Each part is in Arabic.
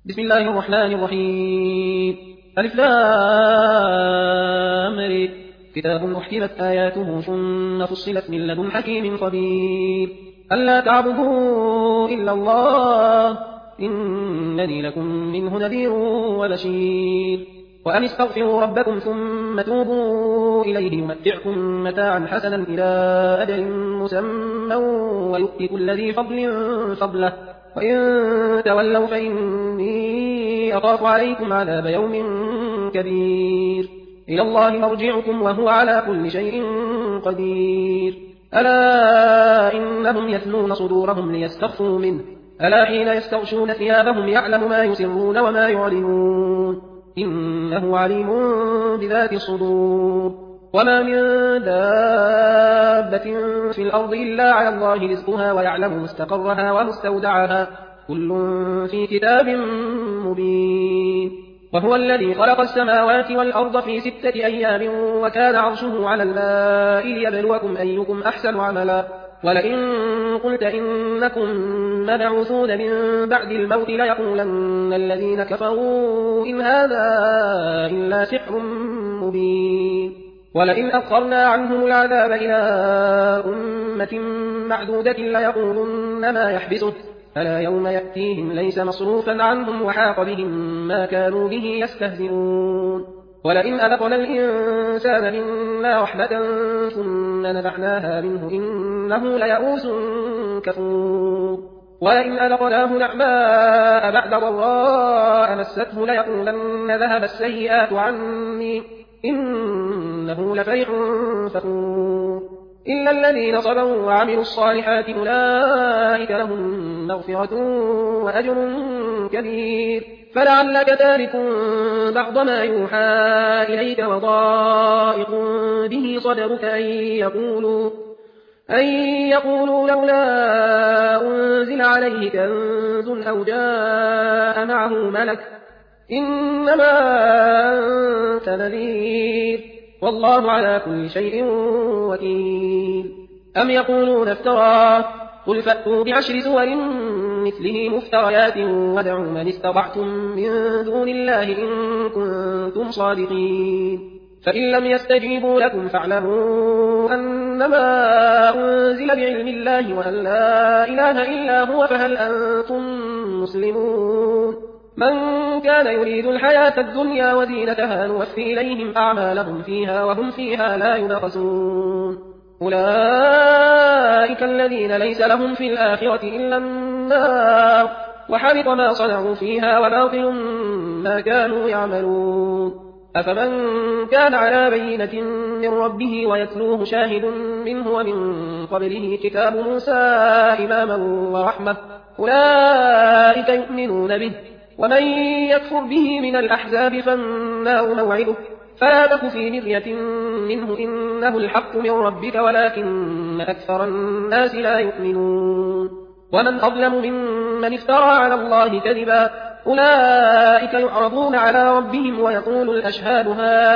بسم الله الرحمن الرحيم. ألف لام ر. كتاب أحكمت آياته ثم فصلت من لدن حكيم خبير. ألا تعبدوا إلا الله إنني لكم منه نذير وبشير. وأن استغفروا ربكم ثم توبوا إليه يمتعكم متاعا حسنا إلى أجل مسمى ويؤتي كل ذي فضل فضله وإن تولوا فإني أخاف عليكم عذاب يوم كبير. إلى الله مرجعكم وهو على كل شيء قدير. ألا إنهم يثنون صدورهم ليستخفوا منه ألا حين يستغشون ثيابهم يعلم ما يسرون وما يعلنون إنه عليم بذات الصدور. وما من دابة في الأرض إلا على الله رزقها ويعلم مستقرها ومستودعها كل في كتاب مبين. وهو الذي خلق السماوات والأرض في 6 أيام وكان عرشه على الماء ليبلوكم أيكم أحسن عملا. ولئن قلت إنكم مبعوثون من بعد الموت ليقولن الذين كفروا إن هذا إلا سحر مبين. ولئن أخرنا عنهم العذاب إلى أمة معدودة ليقولن ما يحبسه ألا يوم يأتيهم ليس مصروفا عنهم وحاق بهم ما كانوا به يستهزئون. ولئن أذقنا الإنسان منا رحمة ثم نزعناها منه إنه ليئوس كفور. ولئن أذقناه نعماء بعد ضراء مسته ليقولن ذهب السيئات عني إنه لفرح فخور. إلا الذين صبروا وعملوا الصالحات أولئك لهم مغفرة وأجر كبير. فلعلك تارك بعض ما يوحى إليك وضائق به صدرك أن يقولوا لولا أنزل عليه كنز أو جاء معه ملك إنما أنت نذير والله على كل شيء وكيل. أم يقولون افتراه قل فأتوا ب10 سور مثله مفتريات وادعوا من استطعتم من دون الله إن كنتم صادقين. فإن لم يستجيبوا لكم فاعلموا أنما أنزل بعلم الله وأن لا إله إلا هو فهل أنتم مسلمون. من كان يريد الحياة الدنيا وزينتها نوفي إليهم أعمالهم فيها وهم فيها لا يبخسون. أولئك الذين ليس لهم في الآخرة إلا النار وحبط ما صنعوا فيها وباطل ما كانوا يعملون. أفمن كان على بينة من ربه ويتلوه شاهد منه ومن قبله كتاب موسى إماما ورحمة أولئك يؤمنون به. ومن يكفر به من الأحزاب فالنار موعده فلا تك في مرية منه إنه الحق من ربك ولكن أكثر الناس لا يؤمنون. ومن أظلم ممن افترى على الله كذبا أولئك يعرضون على ربهم ويقول الأشهاد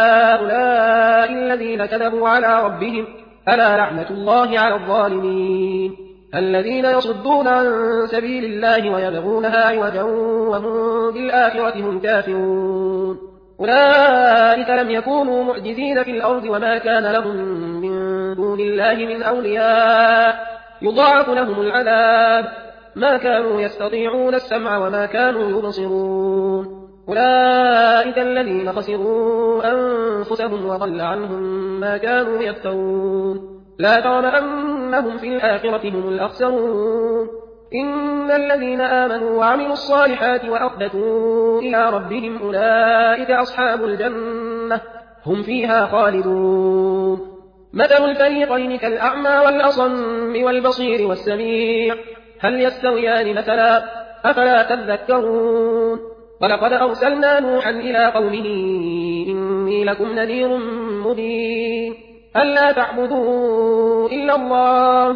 هؤلاء الذين كذبوا على ربهم ألا لعنة الله على الظالمين. الذين يصدون عن سبيل الله ويبغونها عوجا وهم بالآخرة هم كافرون. أولئك لم يكونوا معجزين في الأرض وما كان لهم من دون الله من أولياء يضاعف لهم العذاب ما كانوا يستطيعون السمع وما كانوا يبصرون. أولئك الذين خسروا أنفسهم وضل عنهم ما كانوا يفترون. لا جرم أنهم في الآخرة هم الأخسرون. إن الذين آمنوا وعملوا الصالحات وأخبتوا إلى ربهم أولئك أصحاب الجنة هم فيها خالدون. مثل الفريقين كالأعمى والأصم والبصير والسميع هل يستويان مثلا أفلا تذكرون. ولقد أرسلنا نوحا إلى قومه إني لكم نذير مبين ألا تعبدوا إلا الله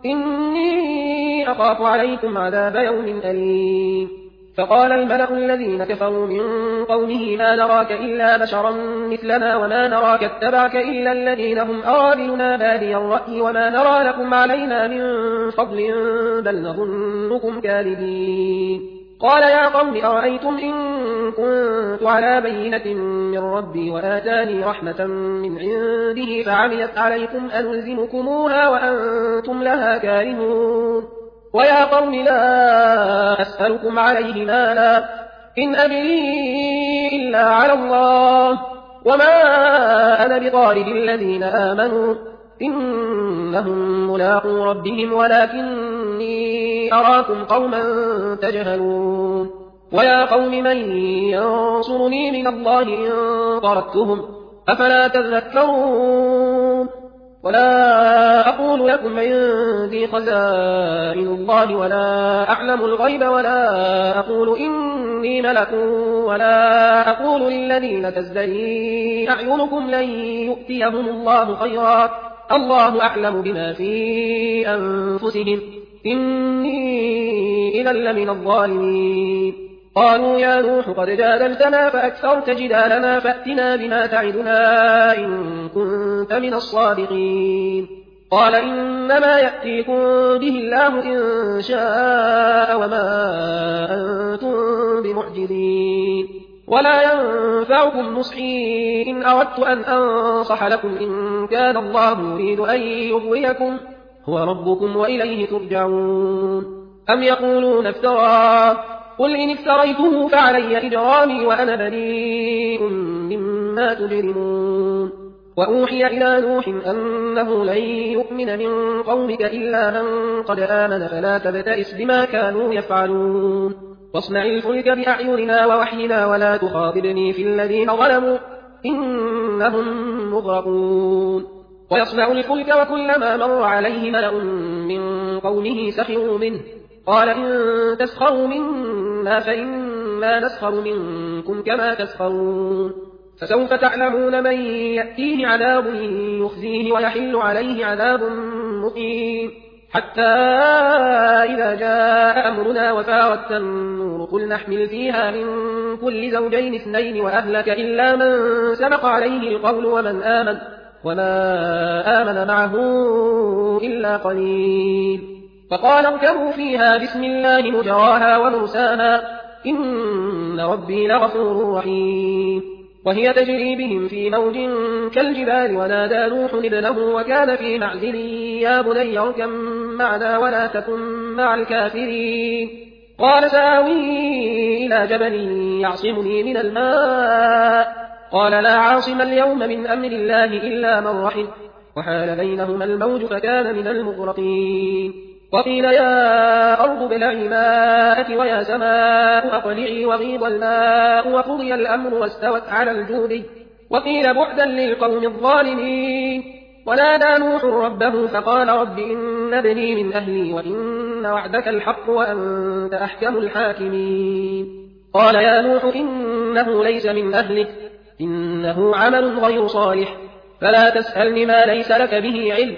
إني أخاف عليكم عذاب يوم أليم. فقال الملأ الذين كفروا من قومه ما نراك إلا بشرا مثلنا وما نراك اتبعك إلا الذين هم أرادلنا بادي الرأي وما نرى لكم علينا من فضل بل نظنكم كاذبين. قال يا قوم أرأيتم إن كنت على بينة من ربي وآتاني رحمة من عنده فعميت عليكم أنلزمكموها وأنتم لها كارهون ويا قوم لا أسألكم عليه مالا إن أجري إلا على الله وما أنا بطارد الذين آمنوا إنهم ملاقو ربهم ولكني أراكم قوما تجهلون ويا قوم من ينصرني من الله إن طردتهم أفلا تذكرون ولا أقول لكم عندي خزائن الله ولا أعلم الغيب ولا أقول إني ملك ولا أقول للذين تزدري أعينكم لن يؤتيهم الله خيرا الله أعلم بما في أنفسهم إني إذا لمن الظالمين قالوا يا نوح قد جادلتنا فأكثرت جدالنا فأتنا بما تعدنا إن كنت من الصادقين قال إنما يأتيكم به الله إن شاء وما أنتم بمعجزين ولا ينفعكم نصحي إن أردت أن أنصح لكم إن كان الله يريد أن يغويكم هو ربكم وإليه ترجعون أم يقولون افتراه قل إن افتريته فعلي إجرامي وأنا بريء مما تجرمون وأوحي إلى نوح أنه لن يؤمن من قومك إلا من قد آمن فلا تبتئس بما كانوا يفعلون واصنع الفلك بأعيننا ووحينا ولا تخاطبني في الذين ظلموا إنهم مغرقون ويصنع الفلك وكلما مر عليه ملأ من قومه سخروا منه قال إن تسخروا منا فإنا نسخر منكم كما تسخرون فسوف تعلمون من يأتيه عذاب يخزيه ويحل عليه عذاب مقيم حتى إذا جاء أمرنا وفارت النور قل نحمل فيها من كل زوجين اثنين وأهلك إلا من سبق عليه القول وما آمن معه إلا قليل فقال اركبوا فيها بسم الله مجراها ومرساها إن ربي لغفور رحيم وهي تجري بهم في موج كالجبال ونادى نوح ابنه وكان في معزل يا بني اركب معنا ولا تكن مع الكافرين قال سآوي إلى جبل يعصمني من الماء قال لا عاصم اليوم من أمر الله إلا من رحم وحال بينهما الموج فكان من المغرقين وقيل يا أرض ابلعي ماءك ويا سماء أقلعي وغيض الماء وقضي الأمر واستوت على الجود وقيل بعدا للقوم الظالمين ونادى نوح ربه فقال رب إن ابني من أهلي وإن وعدك الحق وأنت أحكم الحاكمين قال يا نوح إنه ليس من أهلك إنه عمل غير صالح فلا تسألني ما ليس لك به علم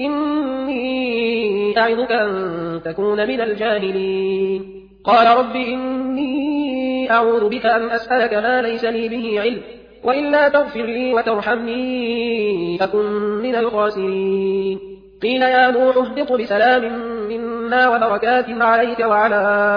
إني أعظك أن تكون من الجاهلين قال رب إني أعوذ بك أن أسألك ما ليس لي به علم وإلا تغفر لي وترحمني أكن من الخاسرين قيل يا نوح اهبط بسلام منا وبركات عليك وعلى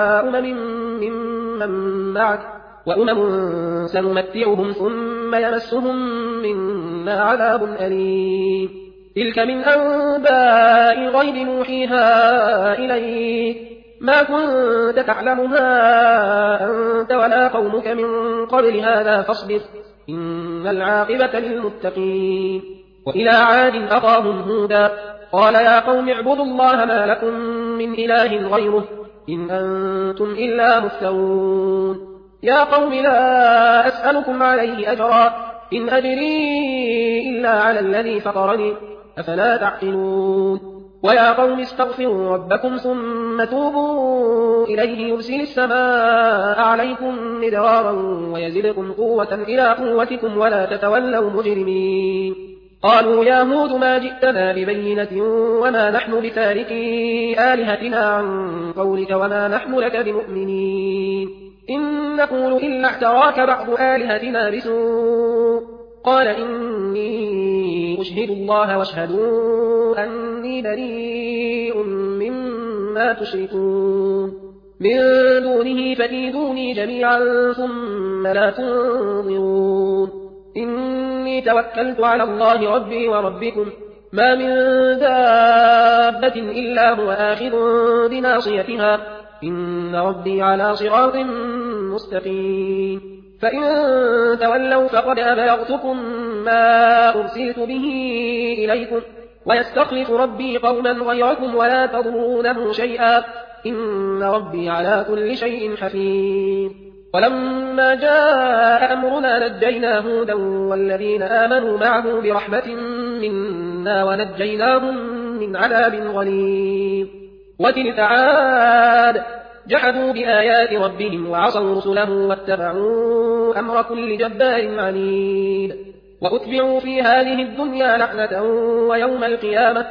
ممن معك وأمم سنمتعهم ثم يمسهم منا عذاب أليم تلك من أنباء الغيب نوحيها إليك ما كنت تعلمها أنت ولا قومك من قبل هذا فاصبر إن العاقبة للمتقين وإلى عاد أخاهم هودا قال يا قوم اعبدوا الله ما لكم من إله غيره إن أنتم إلا مفترون يا قوم لا أسألكم عليه أجرا إن أجري إلا على الذي فطرني أفلا تعقلون ويا قوم استغفروا ربكم ثم توبوا إليه يرسل السماء عليكم مدرارا ويزدكم قوة إلى قوتكم ولا تتولوا مجرمين قالوا يا هود ما جئتنا ببينة وما نحن بتاركي آلهتنا عن قولك وما نحن لك بمؤمنين إن نقول إلا اعتراك بعض آلهتنا بسوء قال إني أشهد الله واشهدوا أني بريء مما تشركون من دونه فكيدوني جميعا ثم لا تنظرون إني توكلت على الله ربي وربكم ما من دابة إلا هو آخذ بناصيتها إن ربي على صراط مستقيم فإن تولوا فقد أبلغتكم ما أرسلت به إليكم ويستخلف ربي قوما غيركم ولا تضرونه شيئا إن ربي على كل شيء حفيظ ولما جاء أمرنا نجينا هودا والذين آمنوا معه برحمة منا ونجيناهم من عذاب غليظ وتلك عاد جحدوا بآيات ربهم وعصوا رسله واتبعوا أمر كل جبار عنيد وأتبعوا في هذه الدنيا لعنة ويوم القيامة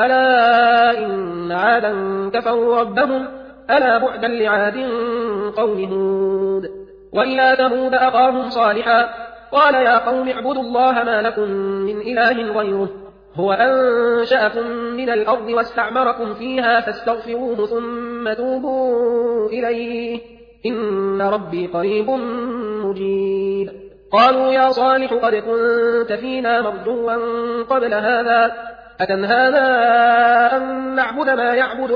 ألا إن عادا كفروا ربهم ألا بعدا لعاد قوم هود وإلى ثمود أخاهم صالحا قال يا قوم اعبدوا الله ما لكم من إله غيره هو أنشأكم من الأرض واستعمركم فيها فاستغفروه ثم توبوا إليه إن ربي قريب مجيب قالوا يا صالح قد كنت فينا مرجوا قبل هذا أتنهانا أن نعبد ما يعبد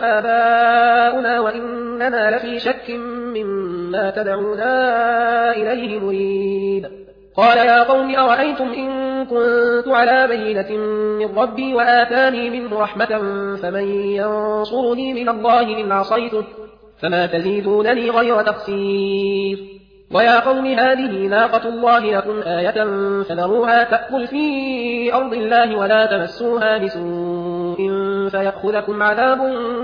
آباؤنا وإننا لفي شك مما تدعونا إليه مريب قال يا قوم أرأيتم إن كنت على بينة من ربي وآتاني منه رحمة فمن ينصرني من الله إن عصيته فما تزيدونني غير تخسير ويا قوم هذه ناقة الله لكم آية فذروها تأكل في أرض الله ولا تمسوها بسوء فيأخذكم عذاب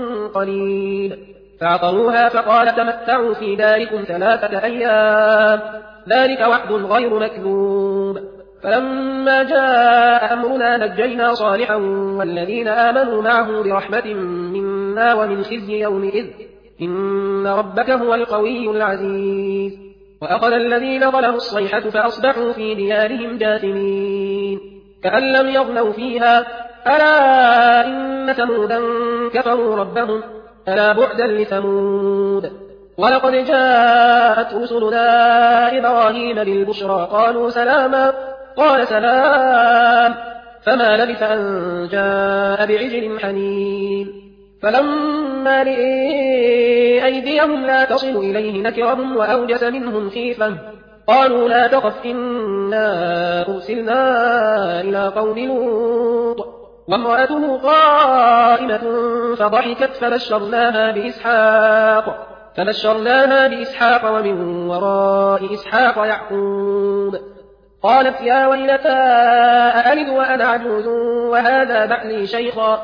قليل فعقروها فقال تمتعوا في داركم 3 أيام ذلك وعد غير مكذوب فلما جاء أمرنا نجينا صالحا والذين آمنوا معه برحمة منا ومن خزي يومئذ إن ربك هو القوي العزيز وأخذ الذين ظلموا الصيحة فأصبحوا في ديارهم جاثمين كأن لم يغنوا فيها ألا إن ثمودا كفروا ربهم ألا بعدا لثمود ولقد جاءت رسلنا إبراهيم بالبشرى قالوا سلاما قال سلام فما لبث أن جاء بعجل حنين فلما لقي أيديهم لا تصل إليه نكرهم وأوجس منهم خيفة قالوا لا تخف إنا أرسلنا إلى قوم لوط وامرأته قائمة فضحكت فبشرناها بإسحاق ومن وراء إسحاق يعقوب قالت يا ويلتى أألد وأنا عجوز وهذا بعلي شيخا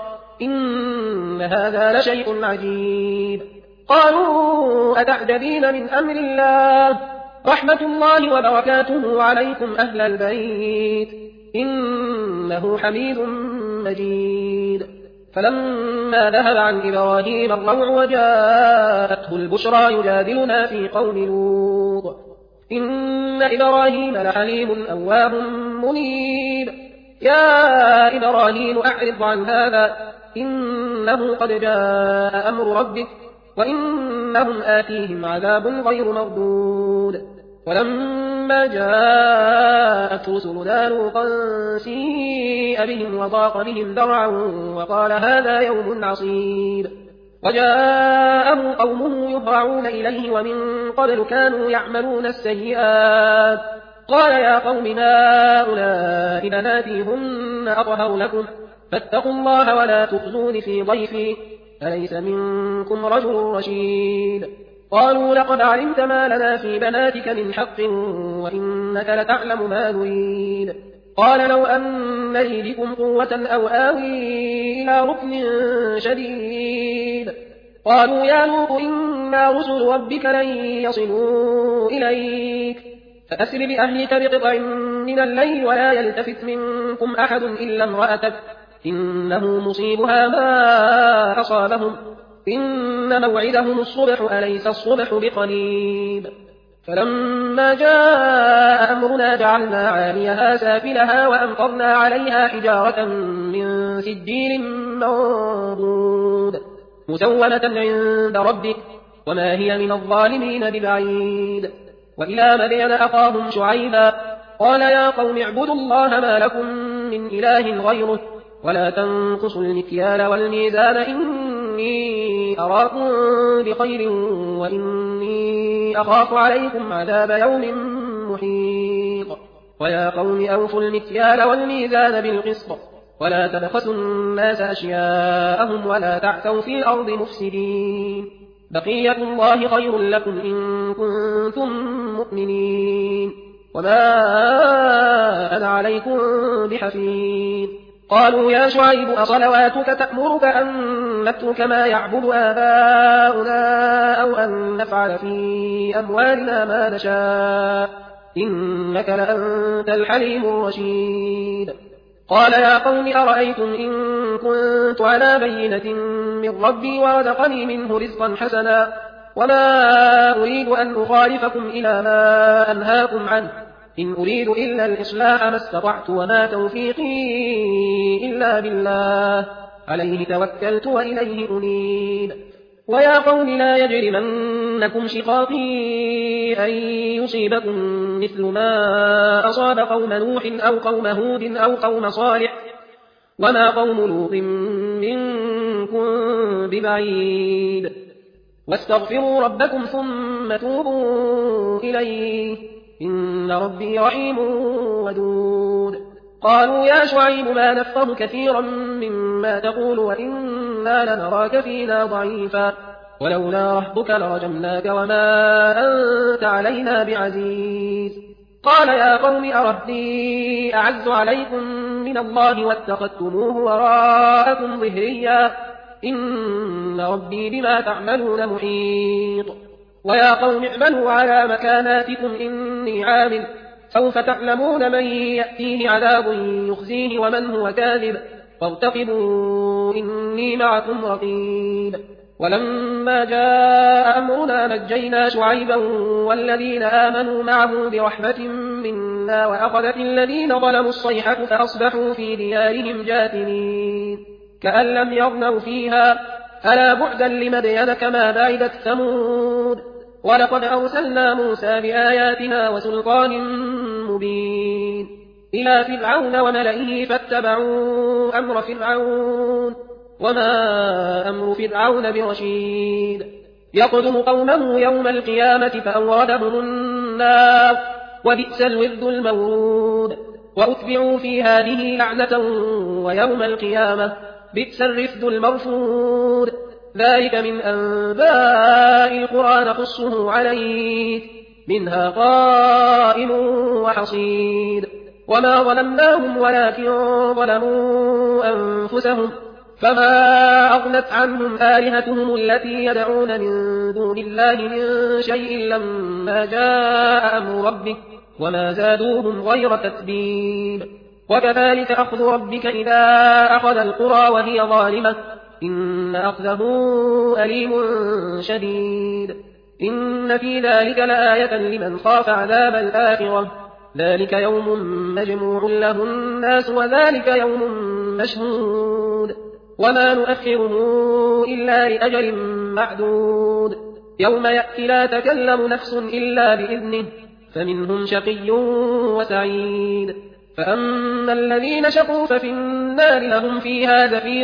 إن هذا لشيء عجيب قالوا أتعجبين من أمر الله رحمة الله وبركاته عليكم أهل البيت إنه حميد مجيد فلما ذهب عن إبراهيم الروع وجاءته البشرى يجادلنا في قوم لوط إن إبراهيم لحليم أواب منيب يا إبراهيم أعرض عن هذا إنه قد جاء أمر ربك وإنهم آتيهم عذاب غير مردود ولما جاءت رسلنا لوطا سيء بهم وضاق بهم ذرعا وقال هذا يوم عصيب وجاءه قومه يهرعون إليه ومن قبل كانوا يعملون السيئات قال يا قوم هؤلاء بناتي هن أطهر لكم فاتقوا الله ولا تخزون في ضيفي أليس منكم رجل رشيد قالوا لقد علمت ما لنا في بناتك من حق وإنك لتعلم ما نريد قال لو أن لي بكم قوة أو آوي إلى ركن شديد قالوا يا لوط إنا رسل ربك لن يصلوا إليك فأسر بأهلك بقطع من الليل ولا يلتفت منكم أحد إلا امرأتك إنه مصيبها ما أصابهم إن موعدهم الصبح أليس الصبح بقريب فلما جاء أمرنا جعلنا عاليها سافلها وأمطرنا عليها حجارة من سجيل منضود مسومة عند ربك وما هي من الظالمين ببعيد. وإلى مدين أخاهم شعيبا قال يا قوم اعبدوا الله ما لكم من إله غيره ولا تنقصوا المكيال والميزان إني أراكم بخير وإني أخاف عليكم عذاب يوم محيط. ويا قوم أوفوا المكيال والميزان بالقسط ولا تبخسوا الناس أشياءهم ولا تعثوا في الأرض مفسدين. بقية الله خير لكم إن كنتم مؤمنين وما أنا عليكم بحفيظ. قالوا يا شعيب أصلواتك تأمرك أن نترك ما يعبد آباؤنا أو أن نفعل في أموالنا ما نشاء إنك لأنت الحليم الرشيد. قال يا قوم أرأيتم إن كنت على بينة من ربي ورزقني منه رزقا حسنا وما أريد أن أخالفكم إلى ما أنهاكم عنه إن أريد إلا الإصلاح ما استطعت وما توفيقي إلا بالله عليه توكلت وإليه أنيب. ويا قوم لا يجرمنكم شقاقي أن يصيبكم مثل ما أصاب قوم نوح أو قوم هود أو قوم صالح وما قوم لوط منكم ببعيد. واستغفروا ربكم ثم توبوا إليه إن ربي رحيم ودود. قالوا يا شعيب ما نفقه كثيرا مما تقول وإنا لنراك فينا ضعيفا ولولا رهبك لرجمناك وما أنت علينا بعزيز. قال يا قوم أرهبي أعز عليكم من الله واتخذتموه وراءكم ظهريا إن ربي بما تعملون محيط. ويا قوم اعملوا على مكاناتكم إني عامل سوف تعلمون من يأتيه عذاب يخزيه ومن هو كاذب وارتقبوا إني معكم رقيب. ولما جاء أمرنا نجينا شعيبا والذين آمنوا معه برحمة منا وأخذت الذين ظلموا الصيحة فأصبحوا في ديارهم جاثمين كأن لم يغنوا فيها ألا بعدا لمدين كما بعدت ثمود. ولقد أرسلنا موسى بآياتنا وسلطان مبين إلى فرعون وملئه فاتبعوا أمر فرعون وما أمر فرعون برشيد. يقدم قومه يوم القيامة فأوردهم النار وبئس الورد المورود. وأتبعوا في هذه لعنة ويوم القيامة بئس الرفد المرفود. ذلك من أنباء القرى نقصه عليك منها قائم وحصيد. وما ظلمناهم ولكن ظلموا أنفسهم فما أغنت عنهم آلهتهم التي يدعون من دون الله من شيء لما جاء أمر ربك وما زادوهم غير تتبيب. وكذلك أخذ ربك إذا أخذ القرى وهي ظالمة إن أخذه أليم شديد. إن في ذلك لآية لمن خاف عذاب الآخرة ذلك يوم مجموع له الناس وذلك يوم مشهود وما نؤخره إلا لأجل معدود. يوم يأتي لا تكلم نفس إلا بإذنه فمنهم شقي وسعيد. فأما الذين شقوا ففي النار لهم فيها زفير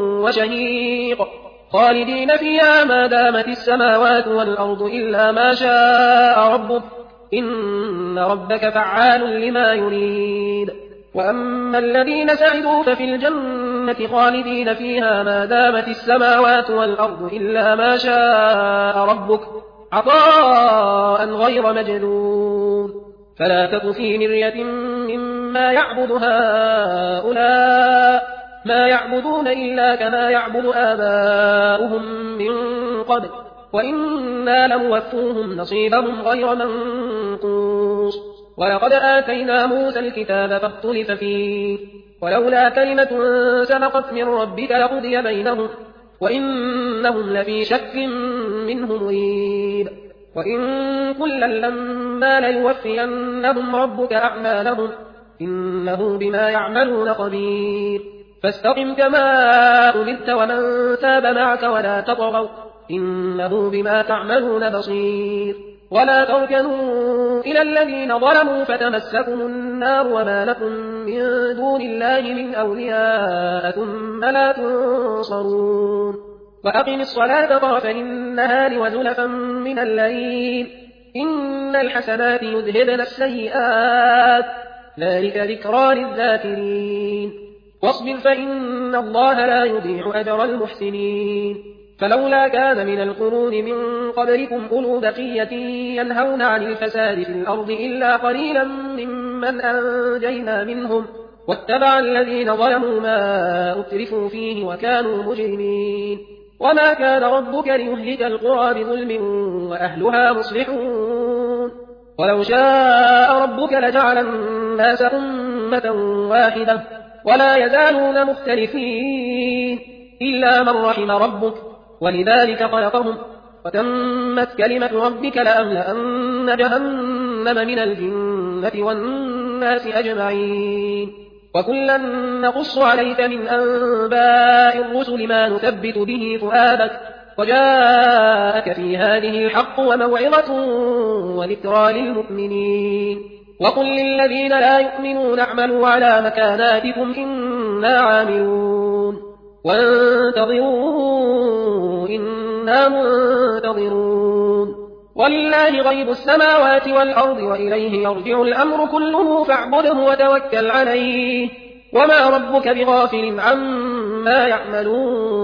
وشهيق خالدين فيها ما دامت السماوات والأرض إلا ما شاء ربك إن ربك فعال لما يريد. وأما الذين سعدوا ففي الجنة خالدين فيها ما دامت السماوات والأرض إلا ما شاء ربك عطاء غير مجذوذ. فلا تك في مرية مما يعبد هؤلاء ما يعبدون إلا كما يعبد آباؤهم من قبل وإنا لموفوهم نصيبهم غير منقوص. ولقد آتينا موسى الكتاب فاختلف فيه ولولا كلمة سبقت من ربك لقضي بينهم وإنهم لفي شك منه مريب. وإن كلا لما ليوفينهم ربك أعمالهم إنه بما يعملون خبير. فاستقم كما أمرت ومن تاب معك ولا تطغوا إنه بما تعملون بصير ولا تركنوا إلى الذين ظلموا فتمسكم النار وما لكم من دون الله من أولياء ثم لا تنصرون وأقم الصلاة طرفي النهار وزلفا من الليل إن الحسنات يذهبن السيئات ذلك ذكرى للذاكرين واصبر فإن الله لا يضيع أجر المحسنين فلولا كان من القرون من قبلكم أولو بقية ينهون عن الفساد في الأرض إلا قليلا ممن أنجينا منهم واتبع الذين ظلموا ما أترفوا فيه وكانوا مجرمين وما كان ربك ليهلك القرى بظلم وأهلها مصلحون ولو شاء ربك لجعل الناس أمة واحدة ولا يزالون مختلفين إلا من رحم ربك ولذلك خلقهم وتمت كلمة ربك لأملأن جهنم من الجنة والناس أجمعين وكلا نقص عليك من أنباء الرسل ما نثبت به فؤادك وجاءك في هذه الحق وموعظة وذكرى للمؤمنين وقل للذين لا يؤمنون اعملوا على مكاناتكم إنا عاملون وانتظروا إنا منتظرون ولله غيب السماوات والأرض وإليه يرجع الأمر كله فاعبده وتوكل عليه وما ربك بغافل عما يعملون